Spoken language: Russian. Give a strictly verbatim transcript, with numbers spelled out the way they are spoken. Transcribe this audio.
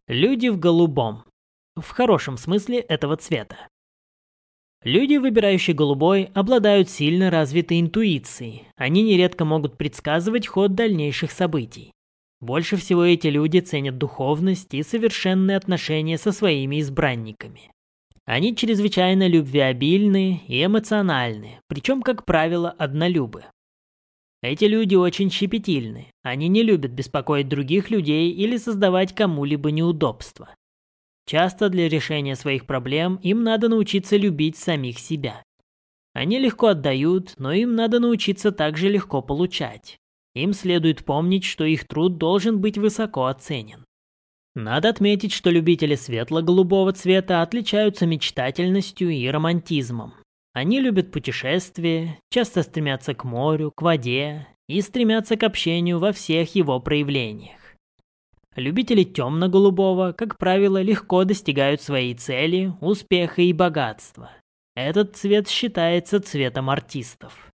Люди в голубом. В хорошем смысле этого цвета. Люди, выбирающие голубой, обладают сильно развитой интуицией. Они нередко могут предсказывать ход дальнейших событий. Больше всего эти люди ценят духовность и совершенные отношения со своими избранниками. Они чрезвычайно любвеобильны и эмоциональны, причем, как правило, однолюбы. Эти люди очень щепетильны. Они не любят беспокоить других людей или создавать кому-либо неудобства. Часто для решения своих проблем им надо научиться любить самих себя. Они легко отдают, но им надо научиться также легко получать. Им следует помнить, что их труд должен быть высоко оценен. Надо отметить, что любители светло-голубого цвета отличаются мечтательностью и романтизмом. Они любят путешествия, часто стремятся к морю, к воде и стремятся к общению во всех его проявлениях. Любители темно-голубого, как правило, легко достигают своей цели, успеха и богатства. Этот цвет считается цветом артистов.